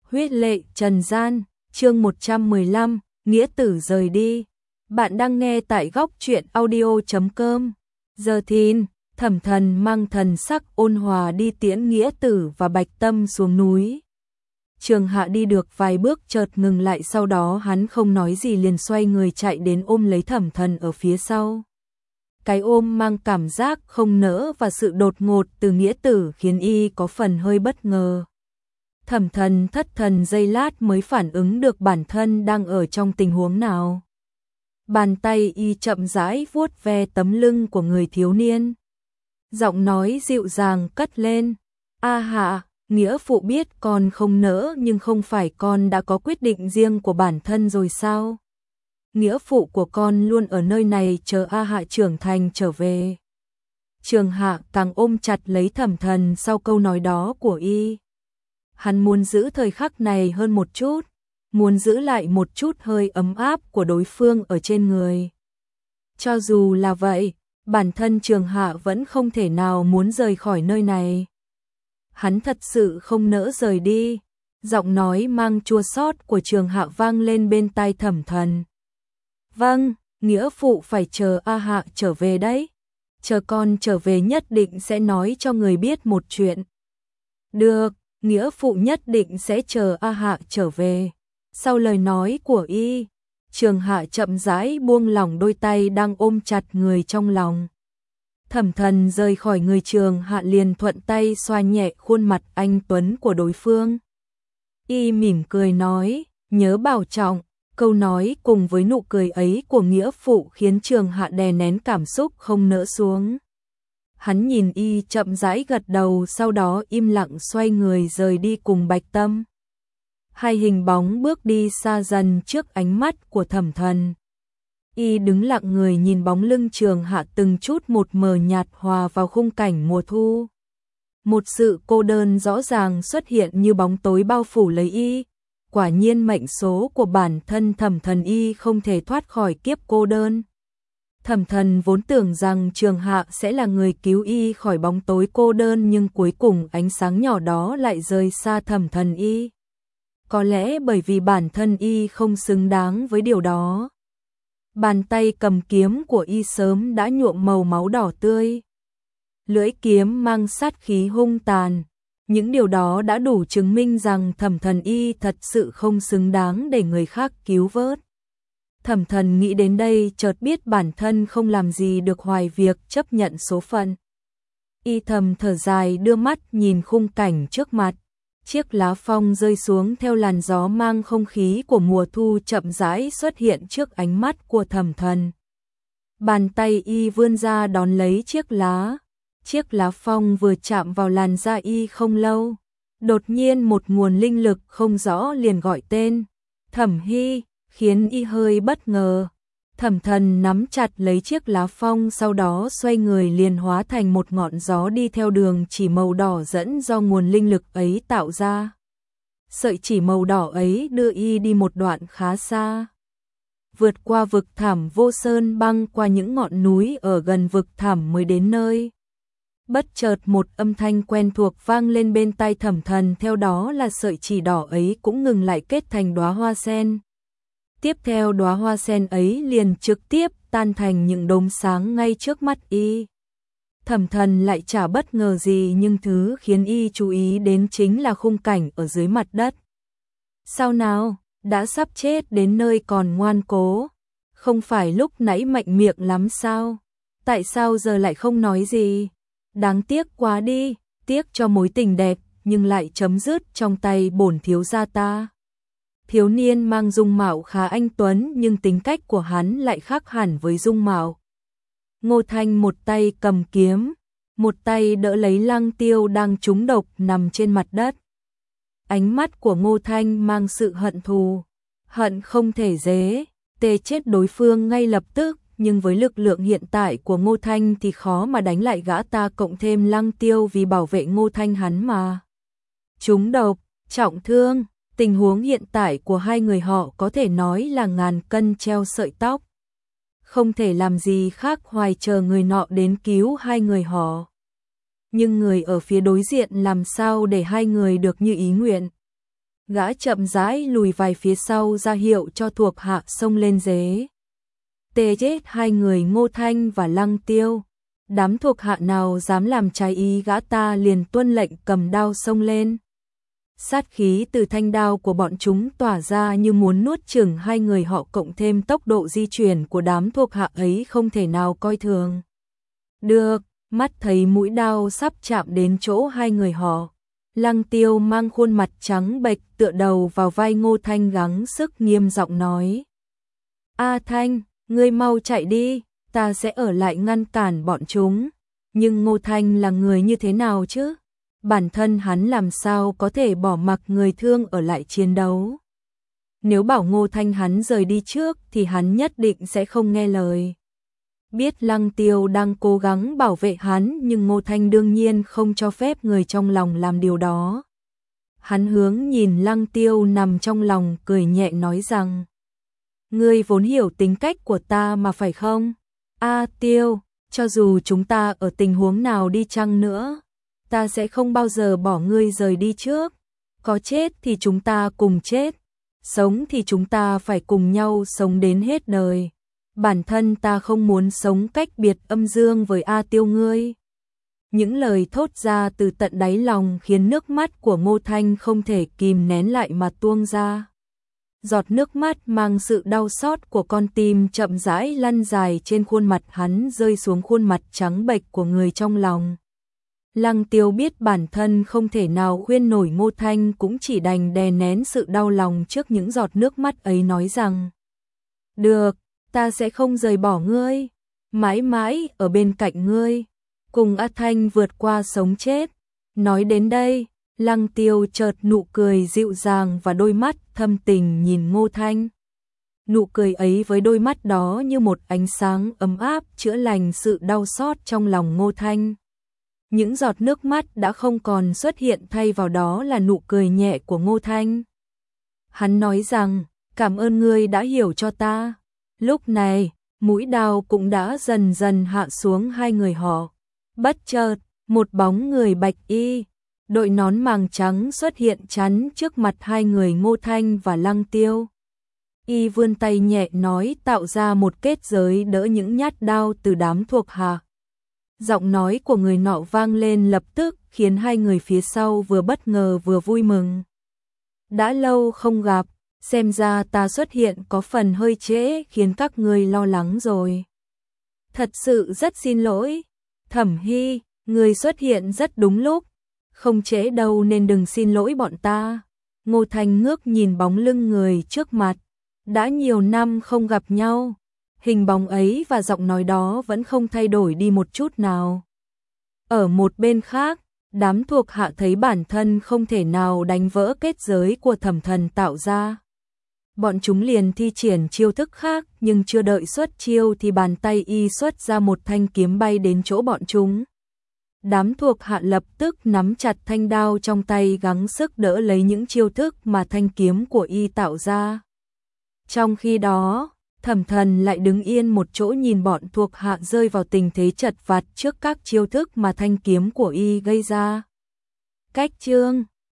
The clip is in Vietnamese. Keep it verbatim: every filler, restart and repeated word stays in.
Huyết lệ trần gian, chương một trăm mười lăm, nghĩa tử rời đi. Bạn đang nghe tại góc truyện audio chấm com. Giờ thìn, Thẩm Thần mang thần sắc ôn hòa đi tiễn nghĩa tử và Bạch Tâm xuống núi. Trường Hạ đi được vài bước chợt ngừng lại, sau đó hắn không nói gì liền xoay người chạy đến ôm lấy Thẩm Thần ở phía sau. Cái ôm mang cảm giác không nỡ và sự đột ngột từ nghĩa tử khiến y có phần hơi bất ngờ. Thẩm Thần thất thần giây lát mới phản ứng được bản thân đang ở trong tình huống nào. Bàn tay y chậm rãi vuốt ve tấm lưng của người thiếu niên. Giọng nói dịu dàng cất lên. A Hạ, nghĩa phụ biết con không nỡ, nhưng không phải con đã có quyết định riêng của bản thân rồi sao? Nghĩa phụ của con luôn ở nơi này chờ A Hạ trưởng thành trở về. Trường Hạ càng ôm chặt lấy Thẩm Thần sau câu nói đó của y. Hắn muốn giữ thời khắc này hơn một chút, muốn giữ lại một chút hơi ấm áp của đối phương ở trên người. Cho dù là vậy, bản thân Trường Hạ vẫn không thể nào muốn rời khỏi nơi này. Hắn thật sự không nỡ rời đi. Giọng nói mang chua xót của Trường Hạ vang lên bên tai Thẩm Thần. Vâng, nghĩa phụ phải chờ A Hạ trở về đấy. Chờ con trở về nhất định sẽ nói cho người biết một chuyện. Được, nghĩa phụ nhất định sẽ chờ A Hạ trở về. Sau lời nói của y, Trường Hạ chậm rãi buông lỏng đôi tay đang ôm chặt người trong lòng. Thẩm Thần rời khỏi người Trường Hạ liền thuận tay xoa nhẹ khuôn mặt anh tuấn của đối phương. Y mỉm cười nói, nhớ bảo trọng. Câu nói cùng với nụ cười ấy của nghĩa phụ khiến Trường Hạ đè nén cảm xúc không nỡ xuống. Hắn nhìn y chậm rãi gật đầu, sau đó im lặng xoay người rời đi cùng Bạch Tâm. Hai hình bóng bước đi xa dần trước ánh mắt của Thẩm Thần. Y đứng lặng người nhìn bóng lưng Trường Hạ từng chút một mờ nhạt hòa vào khung cảnh mùa thu. Một sự cô đơn rõ ràng xuất hiện như bóng tối bao phủ lấy y. Quả nhiên mệnh số của bản thân Thẩm Thần y không thể thoát khỏi kiếp cô đơn. Thẩm Thần vốn tưởng rằng Trường Hạ sẽ là người cứu y khỏi bóng tối cô đơn, nhưng cuối cùng ánh sáng nhỏ đó lại rời xa Thẩm Thần y. Có lẽ bởi vì bản thân y không xứng đáng với điều đó. Bàn tay cầm kiếm của y sớm đã nhuộm màu máu đỏ tươi. Lưỡi kiếm mang sát khí hung tàn. Những điều đó đã đủ chứng minh rằng Thẩm Thần y thật sự không xứng đáng để người khác cứu vớt. Thẩm Thần nghĩ đến đây chợt biết bản thân không làm gì được ngoài việc chấp nhận số phận. Y thầm thở dài đưa mắt nhìn khung cảnh trước mặt. Chiếc lá phong rơi xuống theo làn gió mang không khí của mùa thu chậm rãi xuất hiện trước ánh mắt của Thẩm Thần. Bàn tay y vươn ra đón lấy chiếc lá. Chiếc lá phong vừa chạm vào làn da y không lâu, đột nhiên một nguồn linh lực không rõ liền gọi tên Thẩm Hy, khiến y hơi bất ngờ. Thẩm Thần nắm chặt lấy chiếc lá phong, sau đó xoay người liền hóa thành một ngọn gió đi theo đường chỉ màu đỏ dẫn do nguồn linh lực ấy tạo ra. Sợi chỉ màu đỏ ấy đưa y đi một đoạn khá xa. Vượt qua vực thẳm vô sơn, băng qua những ngọn núi ở gần vực thẳm mới đến nơi. Bất chợt một âm thanh quen thuộc vang lên bên tai Thẩm Thần, theo đó là sợi chỉ đỏ ấy cũng ngừng lại kết thành đóa hoa sen. Tiếp theo đóa hoa sen ấy liền trực tiếp tan thành những đốm sáng ngay trước mắt y. Thẩm Thần lại chả bất ngờ gì, nhưng thứ khiến y chú ý đến chính là khung cảnh ở dưới mặt đất. Sao nào, đã sắp chết đến nơi còn ngoan cố, không phải lúc nãy mạnh miệng lắm sao? Tại sao giờ lại không nói gì? Đáng tiếc quá đi, tiếc cho mối tình đẹp, nhưng lại chấm dứt trong tay bổn thiếu gia ta. Thiếu niên mang dung mạo khá anh tuấn, nhưng tính cách của hắn lại khác hẳn với dung mạo. Ngô Thanh một tay cầm kiếm, một tay đỡ lấy Lăng Tiêu đang trúng độc nằm trên mặt đất. Ánh mắt của Ngô Thanh mang sự hận thù, hận không thể dễ tê chết đối phương ngay lập tức. Nhưng với lực lượng hiện tại của Ngô Thanh thì khó mà đánh lại gã ta, cộng thêm Lăng Tiêu vì bảo vệ Ngô Thanh hắn mà trúng độc, trọng thương. Tình huống hiện tại của hai người họ có thể nói là ngàn cân treo sợi tóc. Không thể làm gì khác ngoài chờ người nọ đến cứu hai người họ. Nhưng người ở phía đối diện làm sao để hai người được như ý nguyện. Gã chậm rãi lùi vài phía sau ra hiệu cho thuộc hạ xông lên dế. Tê chết hai người Ngô Thanh và Lăng Tiêu. Đám thuộc hạ nào dám làm trái ý gã ta liền tuân lệnh cầm đao xông lên. Sát khí từ thanh đao của bọn chúng tỏa ra như muốn nuốt chửng hai người họ, cộng thêm tốc độ di chuyển của đám thuộc hạ ấy không thể nào coi thường được. Mắt thấy mũi đao sắp chạm đến chỗ hai người họ, Lăng Tiêu mang khuôn mặt trắng bệch tựa đầu vào vai Ngô Thanh gắng sức nghiêm giọng nói: A Thanh, ngươi mau chạy đi, ta sẽ ở lại ngăn cản bọn chúng. Nhưng Ngô Thanh là người như thế nào chứ? Bản thân hắn làm sao có thể bỏ mặc người thương ở lại chiến đấu? Nếu bảo Ngô Thanh hắn rời đi trước thì hắn nhất định sẽ không nghe lời. Biết Lăng Tiêu đang cố gắng bảo vệ hắn, nhưng Ngô Thanh đương nhiên không cho phép người trong lòng làm điều đó. Hắn hướng nhìn Lăng Tiêu nằm trong lòng, cười nhẹ nói rằng: ngươi vốn hiểu tính cách của ta mà phải không? A Tiêu, cho dù chúng ta ở tình huống nào đi chăng nữa, ta sẽ không bao giờ bỏ ngươi rời đi trước. Có chết thì chúng ta cùng chết, sống thì chúng ta phải cùng nhau sống đến hết đời. Bản thân ta không muốn sống cách biệt âm dương với A Tiêu ngươi. Những lời thốt ra từ tận đáy lòng khiến nước mắt của Ngô Thanh không thể kìm nén lại mà tuôn ra. Giọt nước mắt mang sự đau xót của con tim chậm rãi lăn dài trên khuôn mặt hắn, rơi xuống khuôn mặt trắng bệch của người trong lòng. Lăng Tiêu biết bản thân không thể nào khuyên nổi Ngô Thanh, cũng chỉ đành đè nén sự đau lòng trước những giọt nước mắt ấy, nói rằng: được, ta sẽ không rời bỏ ngươi, mãi mãi ở bên cạnh ngươi, cùng A Thanh vượt qua sống chết. Nói đến đây, Lăng Tiêu chợt nụ cười dịu dàng và đôi mắt thâm tình nhìn Ngô Thanh. Nụ cười ấy với đôi mắt đó như một ánh sáng ấm áp chữa lành sự đau xót trong lòng Ngô Thanh. Những giọt nước mắt đã không còn xuất hiện, thay vào đó là nụ cười nhẹ của Ngô Thanh. Hắn nói rằng: cảm ơn ngươi đã hiểu cho ta. Lúc này, mũi đao cũng đã dần dần hạ xuống hai người họ. Bất chợt, một bóng người bạch y, đội nón màng trắng xuất hiện chắn trước mặt hai người Ngô Thanh và Lăng Tiêu. Y vươn tay nhẹ nói, tạo ra một kết giới đỡ những nhát đao từ đám thuộc hạ. Giọng nói của người nọ vang lên lập tức, khiến hai người phía sau vừa bất ngờ vừa vui mừng. Đã lâu không gặp, xem ra ta xuất hiện có phần hơi trễ, khiến các ngươi lo lắng rồi. Thật sự rất xin lỗi. Thẩm Hy, người xuất hiện rất đúng lúc. Không trễ đâu nên đừng xin lỗi bọn ta. Ngô Thanh ngước nhìn bóng lưng người trước mặt. Đã nhiều năm không gặp nhau, hình bóng ấy và giọng nói đó vẫn không thay đổi đi một chút nào. Ở một bên khác, đám thuộc hạ thấy bản thân không thể nào đánh vỡ kết giới của Thẩm Thần tạo ra. Bọn chúng liền thi triển chiêu thức khác, nhưng chưa đợi xuất chiêu thì bàn tay y xuất ra một thanh kiếm bay đến chỗ bọn chúng. Đám thuộc hạ lập tức nắm chặt thanh đao trong tay, gắng sức đỡ lấy những chiêu thức mà thanh kiếm của y tạo ra. Trong khi đó, Thẩm Thần lại đứng yên một chỗ nhìn bọn thuộc hạ rơi vào tình thế chật vật trước các chiêu thức mà thanh kiếm của y gây ra. Cách chương